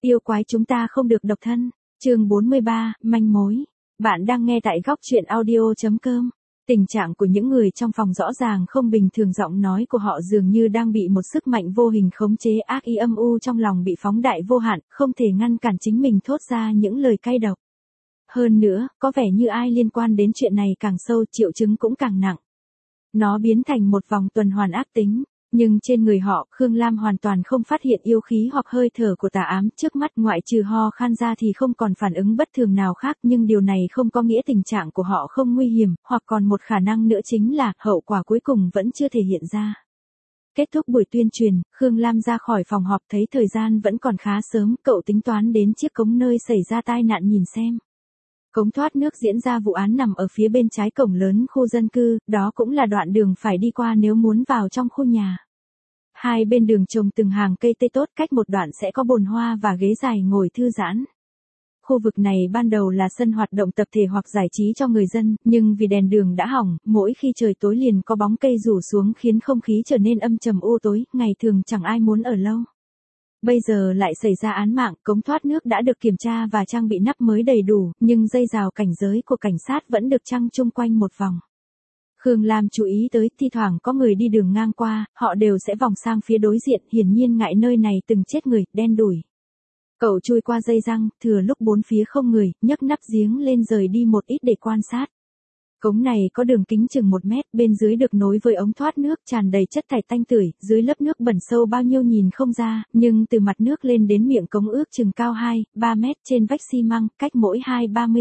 Yêu quái chúng ta không được độc thân. Chương 43, manh mối. Bạn đang nghe tại góc truyện audio.com. Tình trạng của những người trong phòng rõ ràng không bình thường, giọng nói của họ dường như đang bị một sức mạnh vô hình khống chế, ác ý âm u trong lòng bị phóng đại vô hạn, không thể ngăn cản chính mình thốt ra những lời cay độc. Hơn nữa, có vẻ như ai liên quan đến chuyện này càng sâu, triệu chứng cũng càng nặng. Nó biến thành một vòng tuần hoàn ác tính. Nhưng trên người họ, Khương Lam hoàn toàn không phát hiện yêu khí hoặc hơi thở của tà ám, trước mắt ngoại trừ ho khan ra thì không còn phản ứng bất thường nào khác, nhưng điều này không có nghĩa tình trạng của họ không nguy hiểm, hoặc còn một khả năng nữa chính là hậu quả cuối cùng vẫn chưa thể hiện ra. Kết thúc buổi tuyên truyền, Khương Lam ra khỏi phòng họp, thấy thời gian vẫn còn khá sớm, cậu tính toán đến chiếc cống nơi xảy ra tai nạn nhìn xem. Cống thoát nước diễn ra vụ án nằm ở phía bên trái cổng lớn khu dân cư, đó cũng là đoạn đường phải đi qua nếu muốn vào trong khu nhà. Hai bên đường trồng từng hàng cây tây tốt, cách một đoạn sẽ có bồn hoa và ghế dài ngồi thư giãn. Khu vực này ban đầu là sân hoạt động tập thể hoặc giải trí cho người dân, nhưng vì đèn đường đã hỏng, mỗi khi trời tối liền có bóng cây rủ xuống khiến không khí trở nên âm trầm u tối, ngày thường chẳng ai muốn ở lâu. Bây giờ lại xảy ra án mạng, cống thoát nước đã được kiểm tra và trang bị nắp mới đầy đủ, nhưng dây rào cảnh giới của cảnh sát vẫn được trăng chung quanh một vòng. Khương Lam chú ý tới, thi thoảng có người đi đường ngang qua, họ đều sẽ vòng sang phía đối diện, hiển nhiên ngại nơi này từng chết người, đen đủi. Cậu chui qua dây răng, thừa lúc bốn phía không người, nhấc nắp giếng lên rời đi một ít để quan sát. Cống này có đường kính chừng 1 mét, bên dưới được nối với ống thoát nước tràn đầy chất thải tanh tưởi, dưới lớp nước bẩn sâu bao nhiêu nhìn không ra, nhưng từ mặt nước lên đến miệng cống ước chừng cao 2-3 mét, trên vách xi măng, cách mỗi 20-30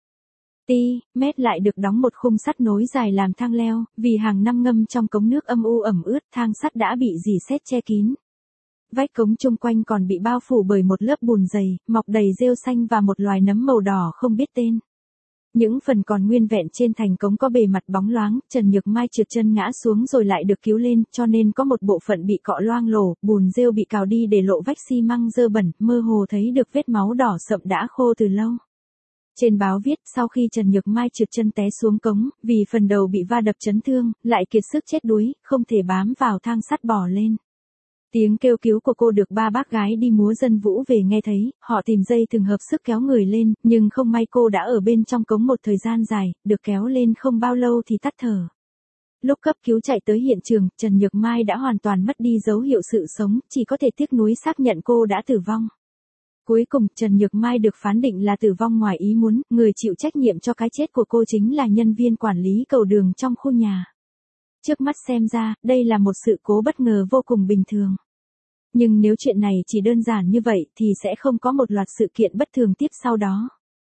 cm lại được đóng một khung sắt nối dài làm thang leo, vì hàng năm ngâm trong cống nước âm u ẩm ướt, thang sắt đã bị rỉ sét che kín. Vách cống chung quanh còn bị bao phủ bởi một lớp bùn dày, mọc đầy rêu xanh và một loài nấm màu đỏ không biết tên. Những phần còn nguyên vẹn trên thành cống có bề mặt bóng loáng, Trần Nhược Mai trượt chân ngã xuống rồi lại được cứu lên, cho nên có một bộ phận bị cọ loang lổ, bùn rêu bị cào đi để lộ vách xi măng dơ bẩn, mơ hồ thấy được vết máu đỏ sậm đã khô từ lâu. Trên báo viết, sau khi Trần Nhược Mai trượt chân té xuống cống, vì phần đầu bị va đập chấn thương, lại kiệt sức chết đuối, không thể bám vào thang sắt bò lên. Tiếng kêu cứu của cô được 3 bác gái đi múa dân vũ về nghe thấy, họ tìm dây thừng hợp sức kéo người lên, nhưng không may cô đã ở bên trong cống một thời gian dài, được kéo lên không bao lâu thì tắt thở. Lúc cấp cứu chạy tới hiện trường, Trần Nhược Mai đã hoàn toàn mất đi dấu hiệu sự sống, chỉ có thể tiếc nuối xác nhận cô đã tử vong. Cuối cùng, Trần Nhược Mai được phán định là tử vong ngoài ý muốn, người chịu trách nhiệm cho cái chết của cô chính là nhân viên quản lý cầu đường trong khu nhà. Trước mắt xem ra, đây là một sự cố bất ngờ vô cùng bình thường. Nhưng nếu chuyện này chỉ đơn giản như vậy thì sẽ không có một loạt sự kiện bất thường tiếp sau đó.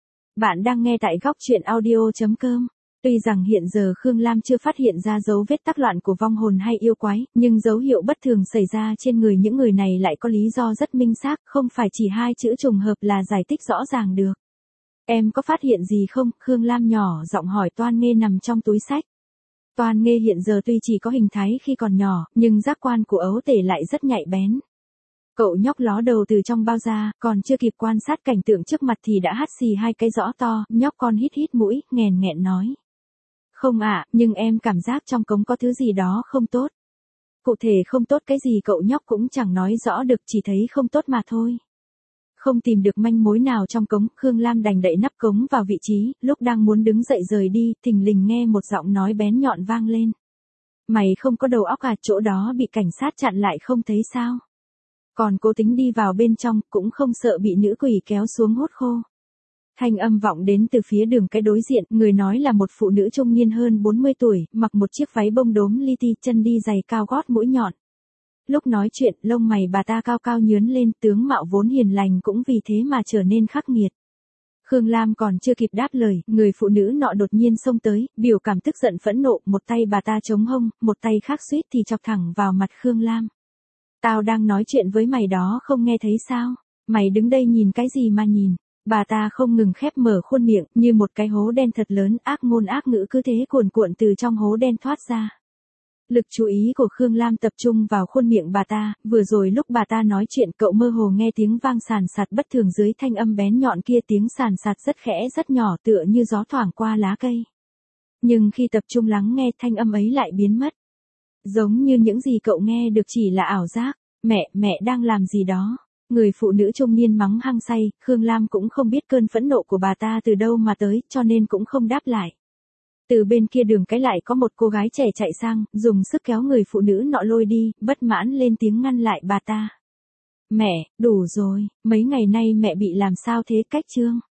Bạn đang nghe tại góc truyện audio.com. Tuy rằng hiện giờ Khương Lam chưa phát hiện ra dấu vết tắc loạn của vong hồn hay yêu quái, nhưng dấu hiệu bất thường xảy ra trên người những người này lại có lý do rất minh xác, không phải chỉ 2 chữ trùng hợp là giải thích rõ ràng được. Em có phát hiện gì không? Khương Lam nhỏ giọng hỏi Toan Nghê nằm trong túi sách. Toan Nghê hiện giờ tuy chỉ có hình thái khi còn nhỏ, nhưng giác quan của ấu tể lại rất nhạy bén. Cậu nhóc ló đầu từ trong bao ra, còn chưa kịp quan sát cảnh tượng trước mặt thì đã hắt xì 2 cái rõ to, nhóc con hít hít mũi, nghèn nghẹn nói. Không ạ, nhưng em cảm giác trong cống có thứ gì đó không tốt. Cụ thể không tốt cái gì cậu nhóc cũng chẳng nói rõ được, chỉ thấy không tốt mà thôi. Không tìm được manh mối nào trong cống, Khương Lam đành đậy nắp cống vào vị trí, lúc đang muốn đứng dậy rời đi, thình lình nghe một giọng nói bén nhọn vang lên. Mày không có đầu óc à, chỗ đó bị cảnh sát chặn lại không thấy sao? Còn cố tính đi vào bên trong, cũng không sợ bị nữ quỷ kéo xuống hốt khô. Thanh âm vọng đến từ phía đường cái đối diện, người nói là một phụ nữ trung niên hơn 40 tuổi, mặc một chiếc váy bông đốm li ti, chân đi giày cao gót mũi nhọn. Lúc nói chuyện, lông mày bà ta cao cao nhướn lên, tướng mạo vốn hiền lành cũng vì thế mà trở nên khắc nghiệt. Khương Lam còn chưa kịp đáp lời, người phụ nữ nọ đột nhiên xông tới, biểu cảm tức giận phẫn nộ, một tay bà ta chống hông, một tay khác suýt thì chọc thẳng vào mặt Khương Lam. Tao đang nói chuyện với mày đó không nghe thấy sao? Mày đứng đây nhìn cái gì mà nhìn? Bà ta không ngừng khép mở khuôn miệng, như một cái hố đen thật lớn, ác ngôn ác ngữ cứ thế cuồn cuộn từ trong hố đen thoát ra. Lực chú ý của Khương Lam tập trung vào khuôn miệng bà ta, vừa rồi lúc bà ta nói chuyện cậu mơ hồ nghe tiếng vang sàn sạt bất thường dưới thanh âm bén nhọn kia, tiếng sàn sạt rất khẽ rất nhỏ tựa như gió thoảng qua lá cây. Nhưng khi tập trung lắng nghe thanh âm ấy lại biến mất. Giống như những gì cậu nghe được chỉ là ảo giác, mẹ đang làm gì đó. Người phụ nữ trung niên mắng hăng say, Khương Lam cũng không biết cơn phẫn nộ của bà ta từ đâu mà tới, cho nên cũng không đáp lại. Từ bên kia đường cái lại có một cô gái trẻ chạy sang, dùng sức kéo người phụ nữ nọ lôi đi, bất mãn lên tiếng ngăn lại bà ta. Mẹ, đủ rồi, mấy ngày nay mẹ bị làm sao thế Cách Trương?